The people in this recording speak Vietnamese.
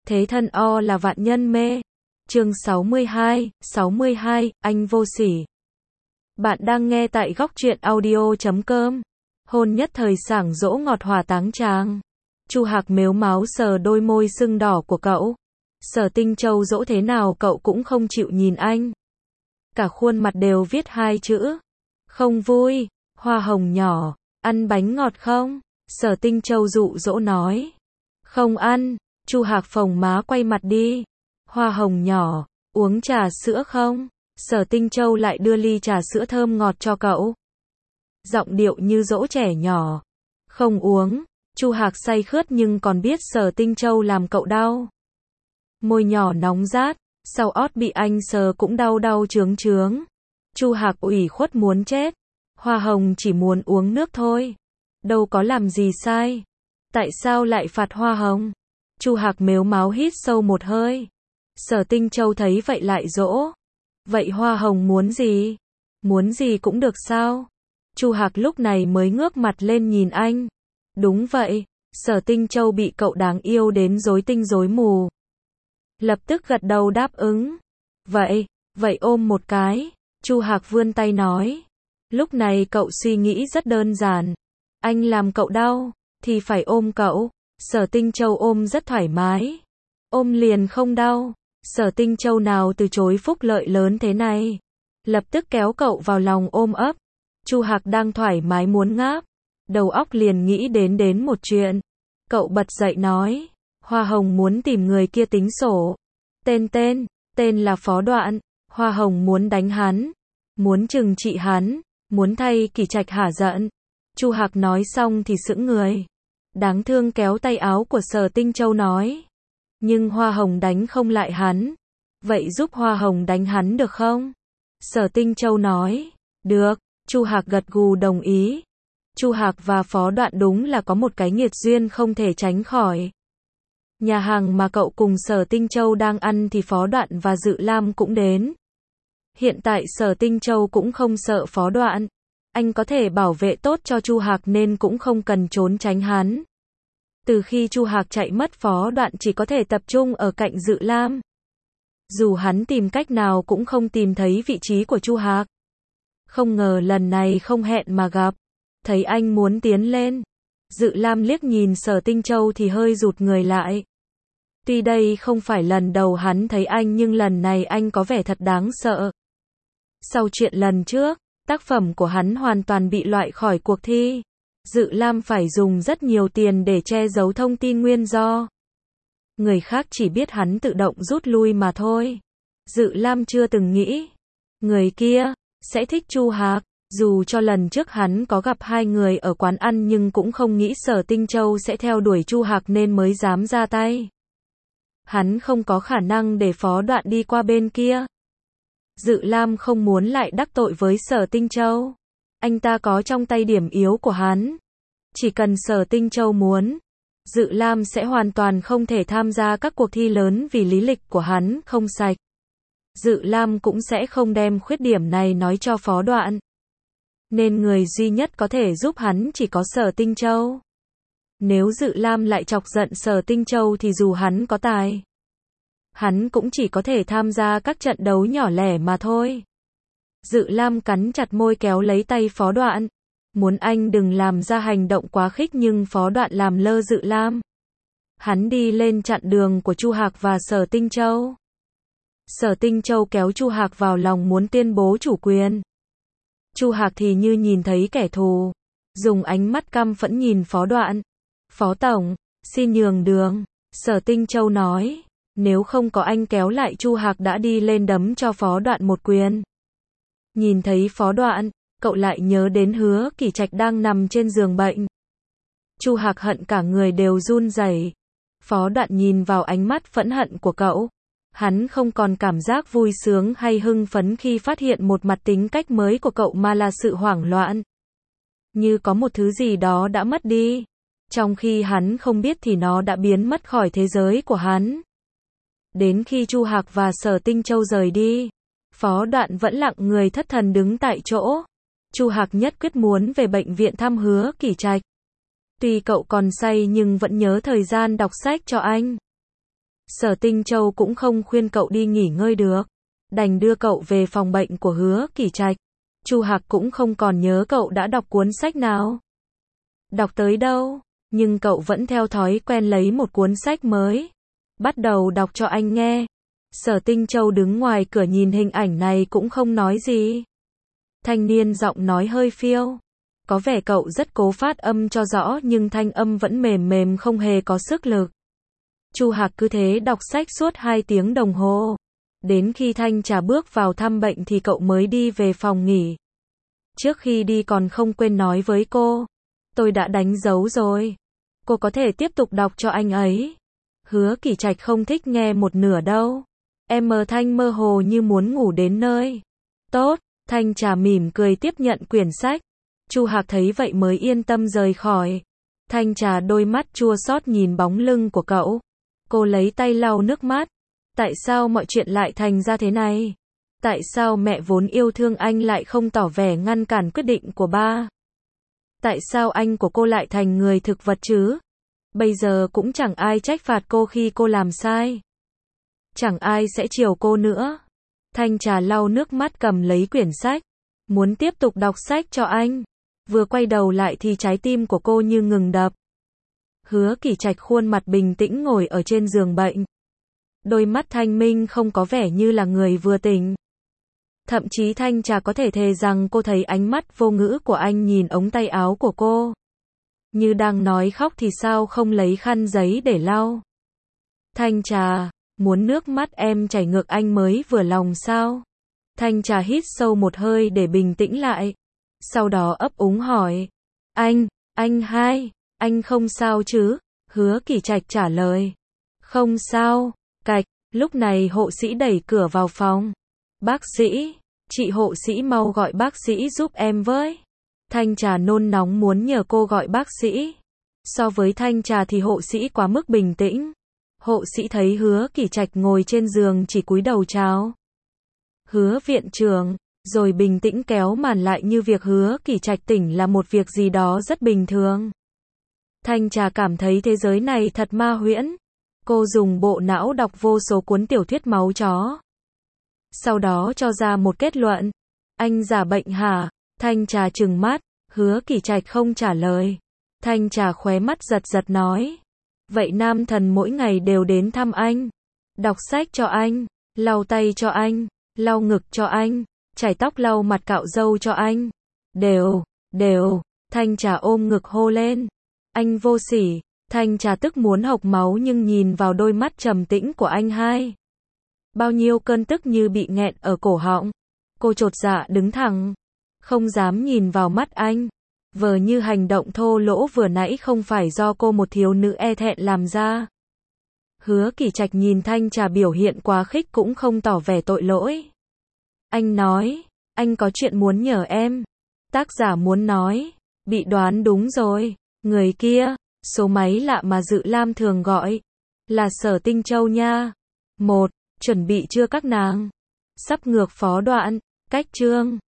Thế thân o là vạn nhân mê. Chương 62, anh vô sỉ. Bạn đang nghe tại góc truyện audio.com. Hôn nhất thời sảng dỗ ngọt hòa táng tràng. Chu Hạc mếu máo sờ đôi môi sưng đỏ của cậu. Sở Tinh Châu dỗ thế nào cậu cũng không chịu nhìn anh. Cả khuôn mặt đều viết hai chữ. Không vui. Hoa hồng nhỏ, ăn bánh ngọt không? Sở Tinh Châu dụ dỗ nói. Không ăn. Chu Hạc phồng má quay mặt đi. Hoa hồng nhỏ, uống trà sữa không? Sở Tinh Châu lại đưa ly trà sữa thơm ngọt cho cậu. Giọng điệu như dỗ trẻ nhỏ. Không uống. Chu Hạc say khướt nhưng còn biết Sở Tinh Châu làm cậu đau. Môi nhỏ nóng rát, sau ót bị anh sờ cũng đau đau chướng chướng. Chu Hạc ủy khuất muốn chết. Hoa hồng chỉ muốn uống nước thôi. Đâu có làm gì sai. Tại sao lại phạt hoa hồng? Chu Hạc mếu máo hít sâu một hơi. Sở Tinh Châu thấy vậy lại dỗ. Vậy hoa hồng muốn gì? Muốn gì cũng được sao? Chu Hạc lúc này mới ngước mặt lên nhìn anh. Đúng vậy. Sở Tinh Châu bị cậu đáng yêu đến rối tinh rối mù. Lập tức gật đầu đáp ứng. Vậy ôm một cái. Chu Hạc vươn tay nói. Lúc này cậu suy nghĩ rất đơn giản. Anh làm cậu đau, thì phải ôm cậu. Sở Tinh Châu ôm rất thoải mái. Ôm liền không đau. Sở Tinh Châu nào từ chối phúc lợi lớn thế này. Lập tức kéo cậu vào lòng ôm ấp. Chu Hạc đang thoải mái muốn ngáp. Đầu óc liền nghĩ đến một chuyện. Cậu bật dậy nói. Hoa hồng muốn tìm người kia tính sổ. Tên là Phó Đoạn. Hoa hồng muốn đánh hắn. Muốn trừng trị hắn. Muốn thay Kỷ Trạch hả giận. Chu Hạc nói xong thì sững người. Đáng thương kéo tay áo của Sở Tinh Châu nói. Nhưng hoa hồng đánh không lại hắn. Vậy giúp hoa hồng đánh hắn được không? Sở Tinh Châu nói. Được. Chu Hạc gật gù đồng ý. Chu Hạc và Phó Đoạn đúng là có một cái nghiệt duyên không thể tránh khỏi. Nhà hàng mà cậu cùng Sở Tinh Châu đang ăn thì Phó Đoạn và Dự Lam cũng đến. Hiện tại Sở Tinh Châu cũng không sợ Phó Đoạn. Anh có thể bảo vệ tốt cho Chu Hạc nên cũng không cần trốn tránh hắn. Từ khi Chu Hạc chạy mất Phó Đoạn chỉ có thể tập trung ở cạnh Dự Lam. Dù hắn tìm cách nào cũng không tìm thấy vị trí của Chu Hạc. Không ngờ lần này không hẹn mà gặp. Thấy anh muốn tiến lên. Dự Lam liếc nhìn Sở Tinh Châu thì hơi rụt người lại. Tuy đây không phải lần đầu hắn thấy anh nhưng lần này anh có vẻ thật đáng sợ. Sau chuyện lần trước, tác phẩm của hắn hoàn toàn bị loại khỏi cuộc thi. Dự Lam phải dùng rất nhiều tiền để che giấu thông tin nguyên do. Người khác chỉ biết hắn tự động rút lui mà thôi. Dự Lam chưa từng nghĩ người kia sẽ thích Chu Hạc. Dù cho lần trước hắn có gặp hai người ở quán ăn nhưng cũng không nghĩ Sở Tinh Châu sẽ theo đuổi Chu Hạc nên mới dám ra tay. Hắn không có khả năng để Phó Đoạn đi qua bên kia. Dự Lam không muốn lại đắc tội với Sở Tinh Châu. Anh ta có trong tay điểm yếu của hắn. Chỉ cần Sở Tinh Châu muốn, Dự Lam sẽ hoàn toàn không thể tham gia các cuộc thi lớn vì lý lịch của hắn không sạch. Dự Lam cũng sẽ không đem khuyết điểm này nói cho Phó Đoạn. Nên người duy nhất có thể giúp hắn chỉ có Sở Tinh Châu. Nếu Dự Lam lại chọc giận Sở Tinh Châu thì dù hắn có tài, hắn cũng chỉ có thể tham gia các trận đấu nhỏ lẻ mà thôi. Dự Lam cắn chặt môi kéo lấy tay Phó Đoạn. Muốn anh đừng làm ra hành động quá khích nhưng Phó Đoạn làm lơ Dự Lam. Hắn đi lên chặn đường của Chu Hạc và Sở Tinh Châu. Sở Tinh Châu kéo Chu Hạc vào lòng muốn tuyên bố chủ quyền. Chu Hạc thì như nhìn thấy kẻ thù. Dùng ánh mắt căm phẫn nhìn Phó Đoạn. Phó Tổng, xin nhường đường. Sở Tinh Châu nói. Nếu không có anh kéo lại Chu Hạc đã đi lên đấm cho Phó Đoạn một quyền. Nhìn thấy Phó Đoạn, cậu lại nhớ đến Hứa Kỷ Trạch đang nằm trên giường bệnh. Chu Hạc hận cả người đều run rẩy. Phó Đoạn nhìn vào ánh mắt phẫn hận của cậu. Hắn không còn cảm giác vui sướng hay hưng phấn khi phát hiện một mặt tính cách mới của cậu mà là sự hoảng loạn. Như có một thứ gì đó đã mất đi. Trong khi hắn không biết thì nó đã biến mất khỏi thế giới của hắn. Đến khi Chu Hạc và Sở Tinh Châu rời đi, Phó Đoạn vẫn lặng người thất thần đứng tại chỗ. Chu Hạc nhất quyết muốn về bệnh viện thăm Hứa Kỷ Trạch. Tuy cậu còn say nhưng vẫn nhớ thời gian đọc sách cho anh. Sở Tinh Châu cũng không khuyên cậu đi nghỉ ngơi được, đành đưa cậu về phòng bệnh của Hứa Kỳ Trạch. Chu Hạc cũng không còn nhớ cậu đã đọc cuốn sách nào, đọc tới đâu, nhưng cậu vẫn theo thói quen lấy một cuốn sách mới, bắt đầu đọc cho anh nghe. Sở Tinh Châu đứng ngoài cửa nhìn hình ảnh này cũng không nói gì. Thanh niên giọng nói hơi phiêu, có vẻ cậu rất cố phát âm cho rõ nhưng thanh âm vẫn mềm mềm không hề có sức lực. Chu Hạc cứ thế đọc sách suốt 2 tiếng đồng hồ. Đến khi Thanh Trà bước vào thăm bệnh thì cậu mới đi về phòng nghỉ. Trước khi đi còn không quên nói với cô, tôi đã đánh dấu rồi, cô có thể tiếp tục đọc cho anh ấy. Hứa Kỳ Trạch không thích nghe một nửa đâu. Thanh mơ hồ như muốn ngủ đến nơi. Tốt, Thanh Trà mỉm cười tiếp nhận quyển sách. Chu Hạc thấy vậy mới yên tâm rời khỏi. Thanh Trà đôi mắt chua xót nhìn bóng lưng của cậu. Cô lấy tay lau nước mắt. Tại sao mọi chuyện lại thành ra thế này? Tại sao mẹ vốn yêu thương anh lại không tỏ vẻ ngăn cản quyết định của ba? Tại sao anh của cô lại thành người thực vật chứ? Bây giờ cũng chẳng ai trách phạt cô khi cô làm sai. Chẳng ai sẽ chiều cô nữa. Thanh Trà lau nước mắt cầm lấy quyển sách, muốn tiếp tục đọc sách cho anh. Vừa quay đầu lại thì trái tim của cô như ngừng đập. Hứa Kỳ Trạch khuôn mặt bình tĩnh ngồi ở trên giường bệnh. Đôi mắt thanh minh không có vẻ như là người vừa tỉnh. Thậm chí Thanh Trà có thể thề rằng cô thấy ánh mắt vô ngữ của anh nhìn ống tay áo của cô. Như đang nói khóc thì sao không lấy khăn giấy để lau. Thanh Trà, muốn nước mắt em chảy ngược anh mới vừa lòng sao? Thanh Trà hít sâu một hơi để bình tĩnh lại. Sau đó ấp úng hỏi. Anh không sao chứ? Hứa Kỳ Trạch trả lời. Không sao. Cạch, lúc này hộ sĩ đẩy cửa vào phòng. Bác sĩ, chị hộ sĩ mau gọi bác sĩ giúp em với. Thanh Trà nôn nóng muốn nhờ cô gọi bác sĩ. So với Thanh Trà thì hộ sĩ quá mức bình tĩnh. Hộ sĩ thấy Hứa Kỳ Trạch ngồi trên giường chỉ cúi đầu chào. Hứa viện trưởng, rồi bình tĩnh kéo màn lại như việc Hứa Kỳ Trạch tỉnh là một việc gì đó rất bình thường. Thanh Trà cảm thấy thế giới này thật ma huyễn. Cô dùng bộ não đọc vô số cuốn tiểu thuyết máu chó. Sau đó cho ra một kết luận. Anh giả bệnh hả? Thanh Trà trừng mắt. Hứa Kỳ Trạch không trả lời. Thanh Trà khóe mắt giật giật nói. Vậy nam thần mỗi ngày đều đến thăm anh, đọc sách cho anh, lau tay cho anh, lau ngực cho anh, chải tóc lau mặt cạo râu cho anh. Đều. Thanh Trà ôm ngực hô lên. Anh vô sỉ. Thanh Trà tức muốn hộc máu nhưng nhìn vào đôi mắt trầm tĩnh của anh hai. Bao nhiêu cơn tức như bị nghẹn ở cổ họng. Cô chột dạ đứng thẳng, không dám nhìn vào mắt anh. Vờ như hành động thô lỗ vừa nãy không phải do cô một thiếu nữ e thẹn làm ra. Hứa Kỳ Trạch nhìn Thanh Trà biểu hiện quá khích cũng không tỏ vẻ tội lỗi. Anh nói, anh có chuyện muốn nhờ em. Tác giả muốn nói, bị đoán đúng rồi. Người kia, số máy lạ mà Dự Lam thường gọi, là Sở Tinh Châu nha. 1. Chuẩn bị chưa các nàng? Sắp ngược phó đoạn, cách chương.